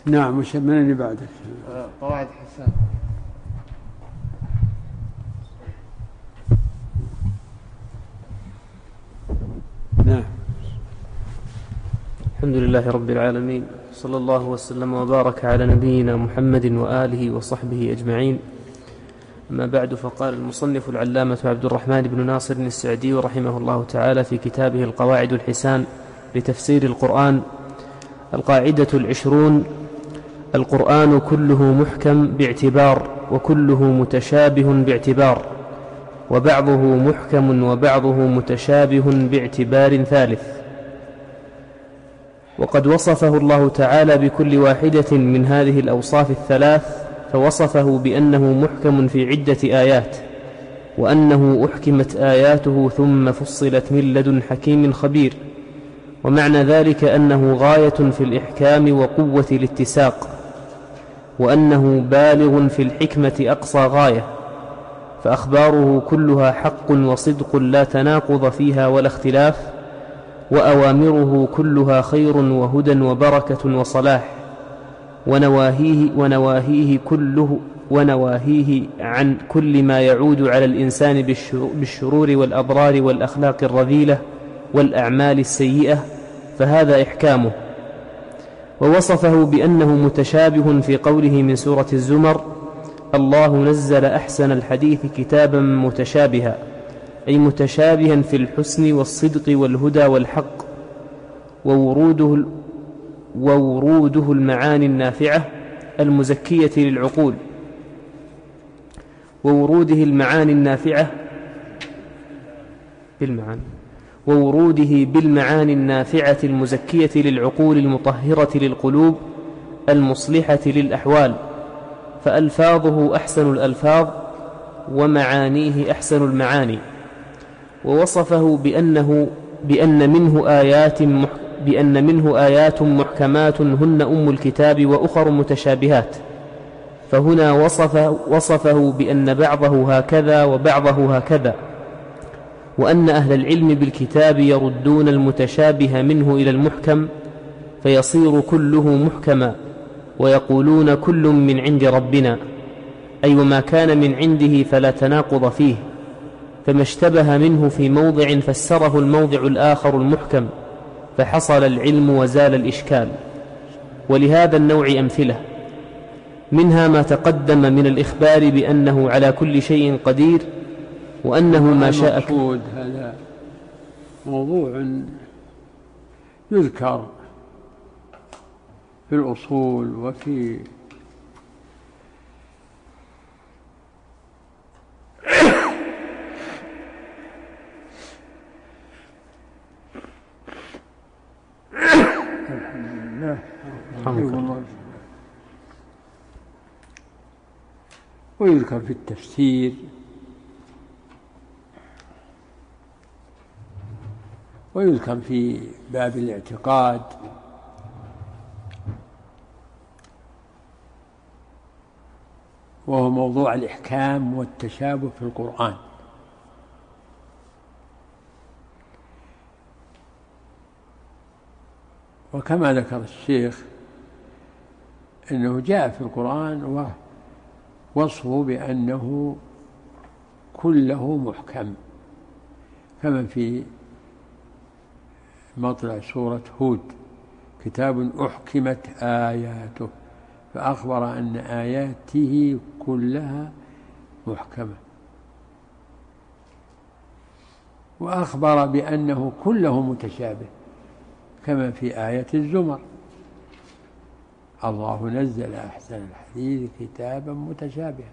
نعم. وش من اللي بعدك؟ قواعد حسان. نعم. الحمد لله رب العالمين، صلى الله وسلم وبارك على نبينا محمد وآله وصحبه أجمعين. أما بعد، فقال المصنف العلامة عبد الرحمن بن ناصر السعدي رحمه الله تعالى في كتابه القواعد الحسان لتفسير القرآن: القاعدة 20: القرآن كله محكم باعتبار، وكله متشابه باعتبار، وبعضه محكم وبعضه متشابه باعتبار ثالث. وقد وصفه الله تعالى بكل واحدة من هذه الأوصاف الثلاث، فوصفه بأنه محكم في عدة آيات، وأنه أحكمت آياته ثم فصلت من لدن حكيم خبير. ومعنى ذلك أنه غاية في الإحكام وقوة الاتساق، وأنه بالغ في الحكمة أقصى غاية، فأخباره كلها حق وصدق لا تناقض فيها ولا اختلاف، وأوامره كلها خير وهدى وبركة وصلاح، ونواهيه عن كل ما يعود على الإنسان بالشرور والأضرار والأخلاق الرذيلة والأعمال السيئة، فهذا إحكامه. ووصفه بأنه متشابه في قوله من سورة الزمر: الله نزل أحسن الحديث كتابا متشابها، أي متشابها في الحسن والصدق والهدى والحق، ووروده المعاني النافعة المزكية للعقول، ووروده بالمعاني النافعة المزكية للعقول المطهرة للقلوب المصلحة للأحوال، فألفاظه أحسن الألفاظ ومعانيه أحسن المعاني. ووصفه بأن منه آيات محكمات هن أم الكتاب وأخر متشابهات، فهنا وصفه بأن بعضه هكذا وبعضه هكذا، وأن أهل العلم بالكتاب يردون المتشابه منه إلى المحكم، فيصير كله محكما، ويقولون كل من عند ربنا، أي وما كان من عنده فلا تناقض فيه، فما اشتبه منه في موضع فسره الموضع الآخر المحكم، فحصل العلم وزال الإشكال. ولهذا النوع أمثلة، منها ما تقدم من الإخبار بأنه على كل شيء قدير، وأنه ما شاء. هذا موضوع يذكر في الأصول وفي ويذكر في التفسير، ويذكر في باب الاعتقاد، وهو موضوع الإحكام والتشابه في القرآن. وكما ذكر الشيخ أنه جاء في القرآن وصفه بأنه كله محكم، كما في مطلع سورة هود: كتاب أحكمت آياته، فأخبر أن آياته كلها محكمة، وأخبر بأنه كله متشابه، كما في آية الزمر: الله نزل أحسن الحديث كتابا متشابها،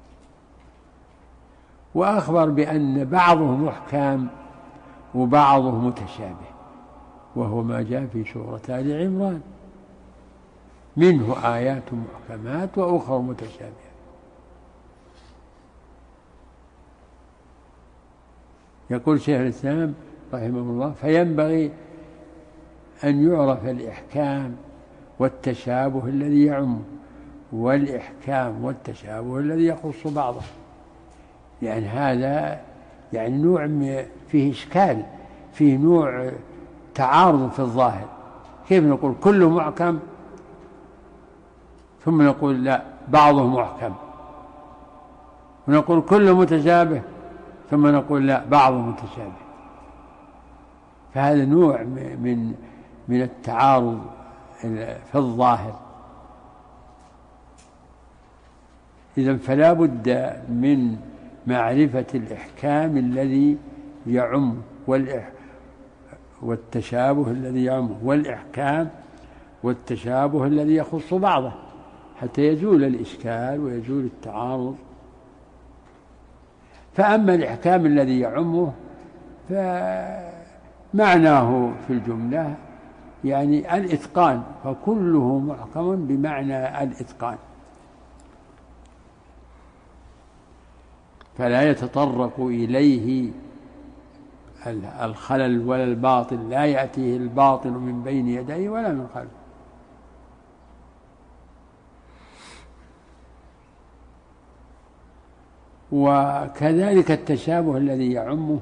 وأخبر بأن بعضه محكم وبعضه متشابه، وهو ما جاء في سورة آل عمران: منه آيات محكمات وأخر متشابهات. يقول شيخ الإسلام رحمه الله: فينبغي أن يعرف الإحكام والتشابه الذي يعم، والإحكام والتشابه الذي يخص بعضه. يعني هذا يعني نوع فيه إشكال، فيه نوع تعارض في الظاهر. كيف نقول كله محكم ثم نقول لا بعضه محكم، ونقول كله متشابه، ثم نقول لا بعضه متشابه. فهذا نوع من التعارض في الظاهر. إذن فلا بد من معرفة الإحكام الذي يعم والتشابه الذي يعمه، والإحكام والتشابه الذي يخص بعضه، حتى يزول الإشكال ويزول التعارض. فأما الإحكام الذي يعمه فمعناه في الجملة يعني الإتقان، فكله محكم بمعنى الإتقان، فلا يتطرق إليه الخلل ولا الباطل، لا يأتيه الباطل من بين يديه ولا من خلفه. وكذلك التشابه الذي يعمه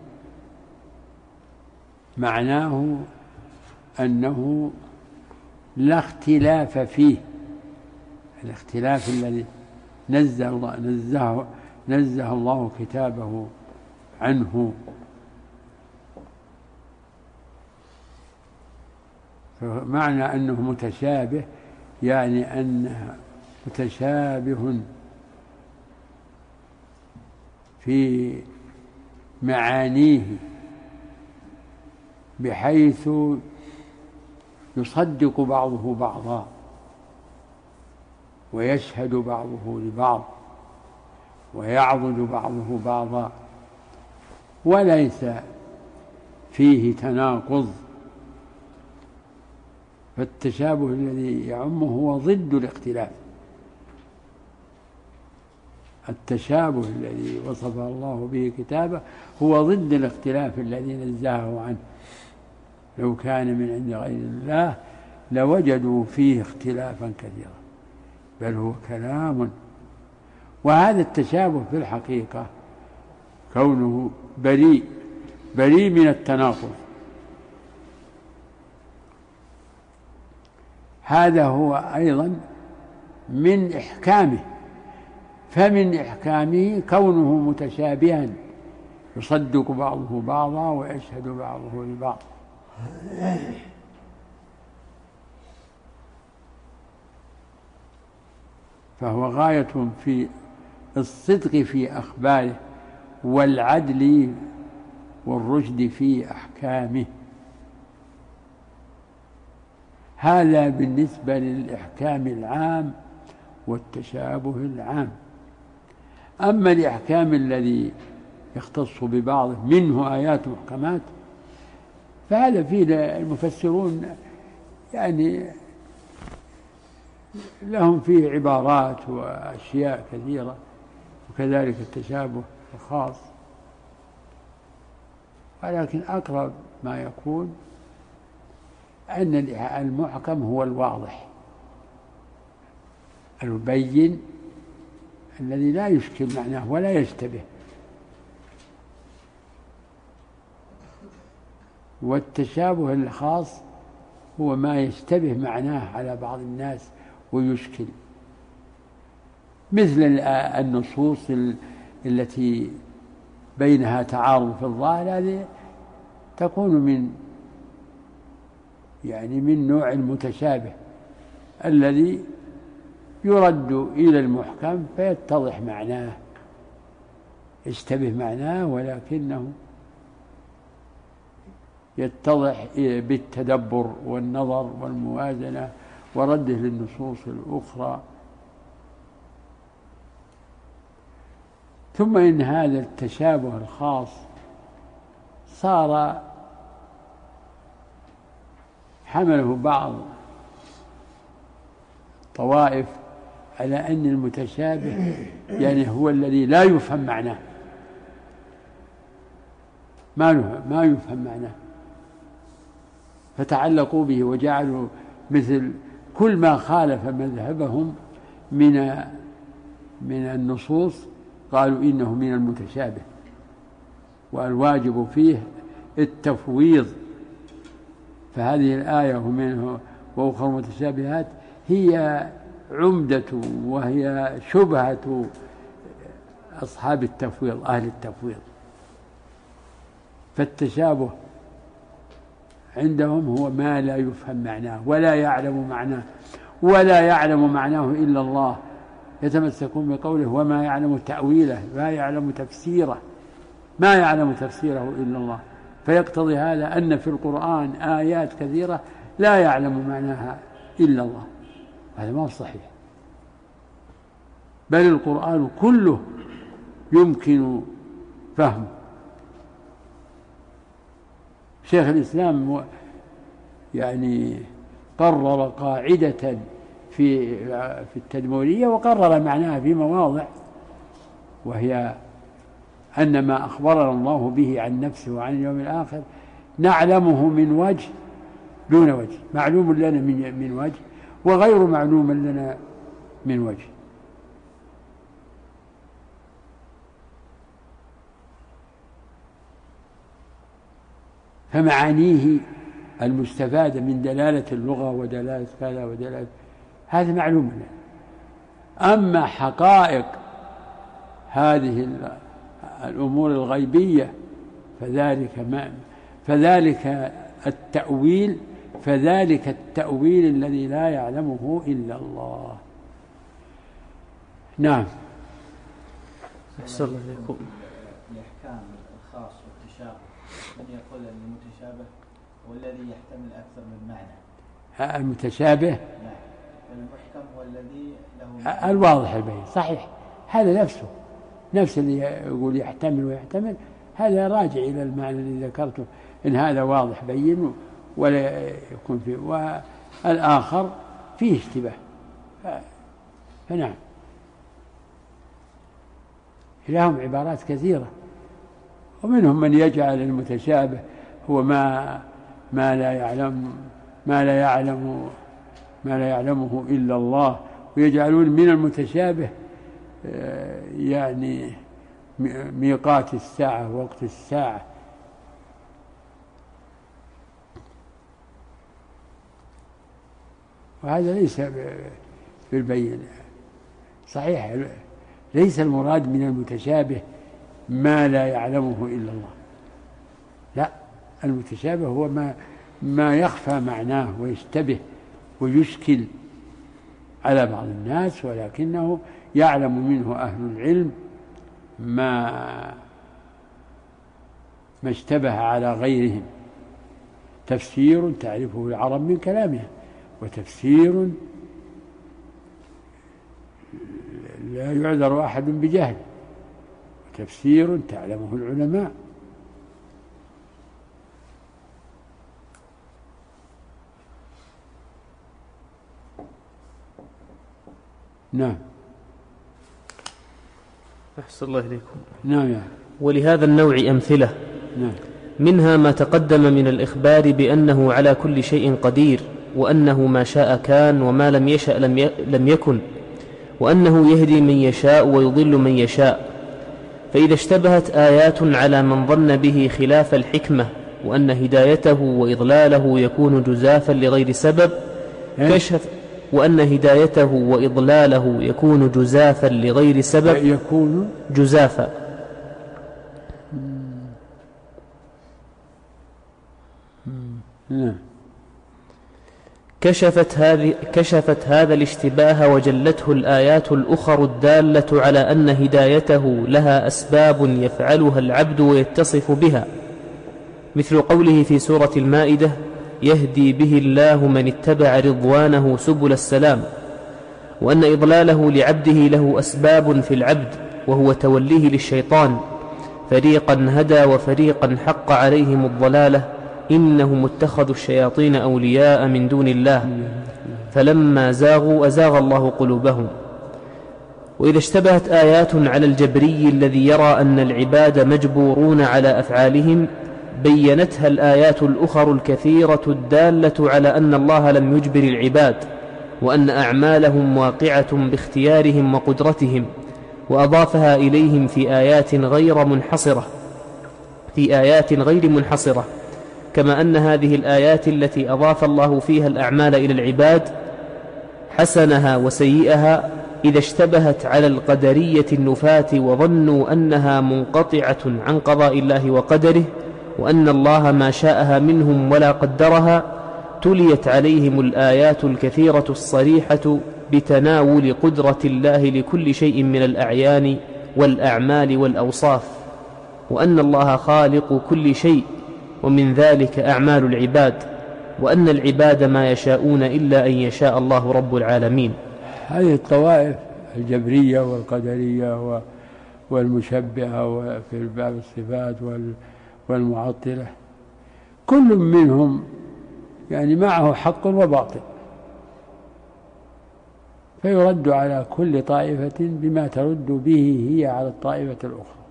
معناه أنه لا اختلاف فيه، الاختلاف الذي نزه الله كتابه عنه. فمعنى أنه متشابه يعني أنه متشابه في معانيه بحيث يصدق بعضه بعضا ويشهد بعضه لبعض ويعضد بعضه بعضا، وليس فيه تناقض. فالتشابه الذي يعمه هو ضد الاختلاف. التشابه الذي وصفه الله به كتابه هو ضد الاختلاف الذي نزهه عنه. لو كان من عند غير الله لوجدوا فيه اختلافا كثيرا، بل هو كلام. وهذا التشابه في الحقيقة كونه بريء من التناقض، هذا هو أيضا من إحكامه. فمن إحكامه كونه متشابها يصدق بعضه بعضا ويشهد بعضه لبعض. فهو غاية في الصدق في أخباره والعدل والرشد في أحكامه. هذا بالنسبة للإحكام العام والتشابه العام. أما الإحكام الذي يختص ببعضه منه آيات محكمات فهذا فيه المفسرون يعني لهم فيه عبارات وأشياء كثيرة، وكذلك التشابه الخاص، ولكن أقرب ما يكون أن المحكم هو الواضح المبين الذي لا يشكل معناه ولا يشتبه. والتشابه الخاص هو ما يشتبه معناه على بعض الناس ويشكل، مثل النصوص التي بينها تعارض في الظاهر، هذه تكون من نوع المتشابه الذي يرد إلى المحكم فيتضح معناه، يشتبه معناه ولكنه يتضح بالتدبر والنظر والموازنة ورده للنصوص الأخرى. ثم إن هذا التشابه الخاص صار حمله بعض طوائف على أن المتشابه يعني هو الذي لا يفهم معناه، ما يفهم معناه، فتعلقوا به وجعلوا مثل كل ما خالف مذهبهم من النصوص قالوا إنه من المتشابه، والواجب فيه التفويض. فهذه الآية ومنه وأخر متشابهات هي عمدة وهي شبهة أصحاب التفويض أهل التفويض. فالتشابه عندهم هو ما لا يفهم معناه ولا يعلم معناه، ولا يعلم معناه إلا الله. يتمسكون بقوله وما يعلم تأويله، ما يعلم تفسيره، ما يعلم تفسيره إلا الله. فيقتضي هذا أن في القرآن آيات كثيرة لا يعلم معناها إلا الله. هذا ما هو صحيح، بل القرآن كله يمكن فهمه. شيخ الإسلام يعني قرر قاعدة في التدمرية وقرر معناها في مواضع، وهي أن ما أخبرنا الله به عن نفسه وعن اليوم الآخر نعلمه من وجه دون وجه، معلوم لنا من وجه وغير معلوم لنا من وجه. فمعانيه المستفادة من دلالة اللغة ودلالة كذا ودلالة هذا معلوم لنا. أما حقائق هذه الأمور الغيبية فذلك التأويل الذي لا يعلمه إلا الله. نعم. أحسن الله إليكم. الأحكام الخاص والتشابه، من يقول أن المتشابه هو الذي يحتمل أكثر من معنى؟ المتشابه نعم، والمحكم هو الذي له الواضح البين. صحيح، هذا نفس اللي يقول يحتمل ويحتمل، هذا راجع إلى المعنى الذي ذكرته، إن هذا واضح بين ولا يكون فيه، والآخر فيه اشتباه. فنعم، لهم عبارات كثيرة، ومنهم من يجعل المتشابه هو ما لا يعلمه إلا الله، ويجعلون من المتشابه يعني ميقات الساعة ووقت الساعة. وهذا ليس بالبين. صحيح، ليس المراد من المتشابه ما لا يعلمه إلا الله، لا، المتشابه هو ما يخفى معناه ويشتبه ويشكل على بعض الناس، ولكنه يعلم منه أهل العلم ما اشتبه على غيرهم. تفسير تعرفه العرب من كلامها، وتفسير لا يعذر أحد بجهل، وتفسير تعلمه العلماء. نعم. أحسن الله إليكم. نعم. ولهذا النوع أمثلة. نعم. منها ما تقدم من الإخبار بأنه على كل شيء قدير، وأنه ما شاء كان وما لم يشأ لم يكن، وأنه يهدي من يشاء ويضل من يشاء. فإذا اشتبهت آيات على من ظن به خلاف الحكمة، وأن هدايته وإضلاله يكون جزافا لغير سبب، وأن هدايته وإضلاله يكون جزافا لغير سبب، يكون جزافا. كشفت هذا الاشتباه وجلته الآيات الأخر الدالة على أن هدايته لها أسباب يفعلها العبد ويتصف بها، مثل قوله في سورة المائدة: يهدي به الله من اتبع رضوانه سبل السلام. وأن إضلاله لعبده له أسباب في العبد، وهو توليه للشيطان، فريقا هدى وفريقا حق عليهم الضلالة، إنهم اتخذوا الشياطين أولياء من دون الله فلما زاغوا أزاغ الله قلوبهم. وإذا اشتبهت آيات على الجبري الذي يرى أن العباد مجبورون على أفعالهم، بينتها الآيات الأخر الكثيرة الدالة على أن الله لم يجبر العباد، وأن أعمالهم واقعة باختيارهم وقدرتهم، وأضافها إليهم في آيات غير منحصرة، كما أن هذه الآيات التي أضاف الله فيها الأعمال إلى العباد حسنها وسيئها إذا اشتبهت على القدرية النفاة وظنوا أنها منقطعة عن قضاء الله وقدره وأن الله ما شاءها منهم ولا قدرها، تليت عليهم الآيات الكثيرة الصريحة بتناول قدرة الله لكل شيء من الأعيان والأعمال والأوصاف، وأن الله خالق كل شيء، ومن ذلك أعمال العباد، وأن العباد ما يشاءون إلا أن يشاء الله رب العالمين. هذه الطوائف الجبرية والقدرية والمشبهة في باب الصفات والمعطلة كل منهم يعني معه حق وباطل، فيرد على كل طائفة بما ترد به هي على الطائفة الأخرى.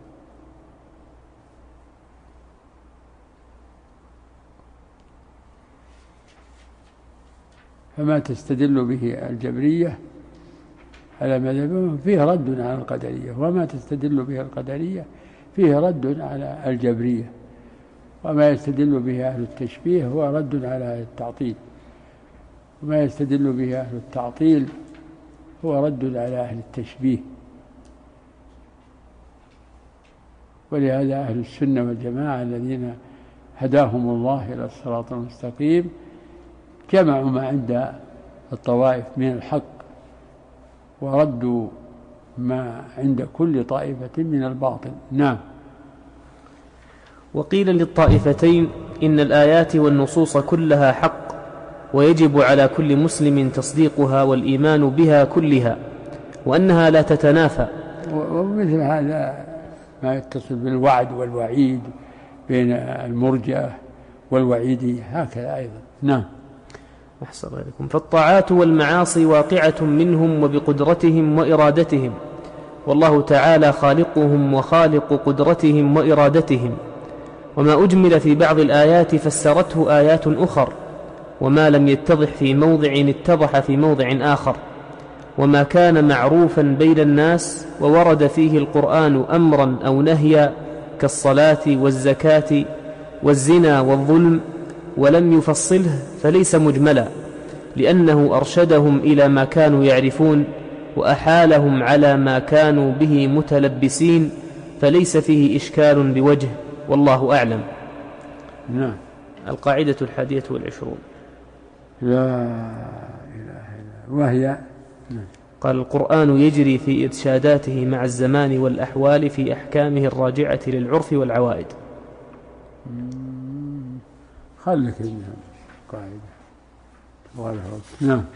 فما تستدل به الجبرية على مذهبهم فيه رد على القدرية، وما تستدل به القدرية فيه رد على الجبرية، وما يستدل به أهل التشبيه هو رد على أهل التعطيل، وما يستدل به أهل التعطيل هو رد على أهل التشبيه. ولهذا أهل السنة والجماعة الذين هداهم الله إلى الصراط المستقيم جمعوا ما عند الطوائف من الحق وردوا ما عند كل طائفة من الباطل. نعم. وقيل للطائفتين إن الآيات والنصوص كلها حق، ويجب على كل مسلم تصديقها والإيمان بها كلها، وأنها لا تتنافى. ومثل هذا ما يتصل بالوعد والوعيد بين المرجئة والوعيدية هكذا أيضا. نعم. أحسن عليكم. فالطاعات والمعاصي واقعة منهم وبقدرتهم وإرادتهم، والله تعالى خالقهم وخالق قدرتهم وإرادتهم. وما أجمل في بعض الآيات فسرته آيات أخر، وما لم يتضح في موضع اتضح في موضع آخر. وما كان معروفا بين الناس وورد فيه القرآن أمرا أو نهيا كالصلاة والزكاة والزنا والظلم ولم يفصله فليس مجملا، لأنه أرشدهم إلى ما كانوا يعرفون وأحالهم على ما كانوا به متلبسين، فليس فيه إشكال بوجه، والله أعلم. نعم. القاعدة 21. لا إله إلا وهي قال القرآن يجري في إرشاداته مع الزمان والأحوال في أحكامه الراجعة للعرف والعوائد. خلك القاعدة. نعم.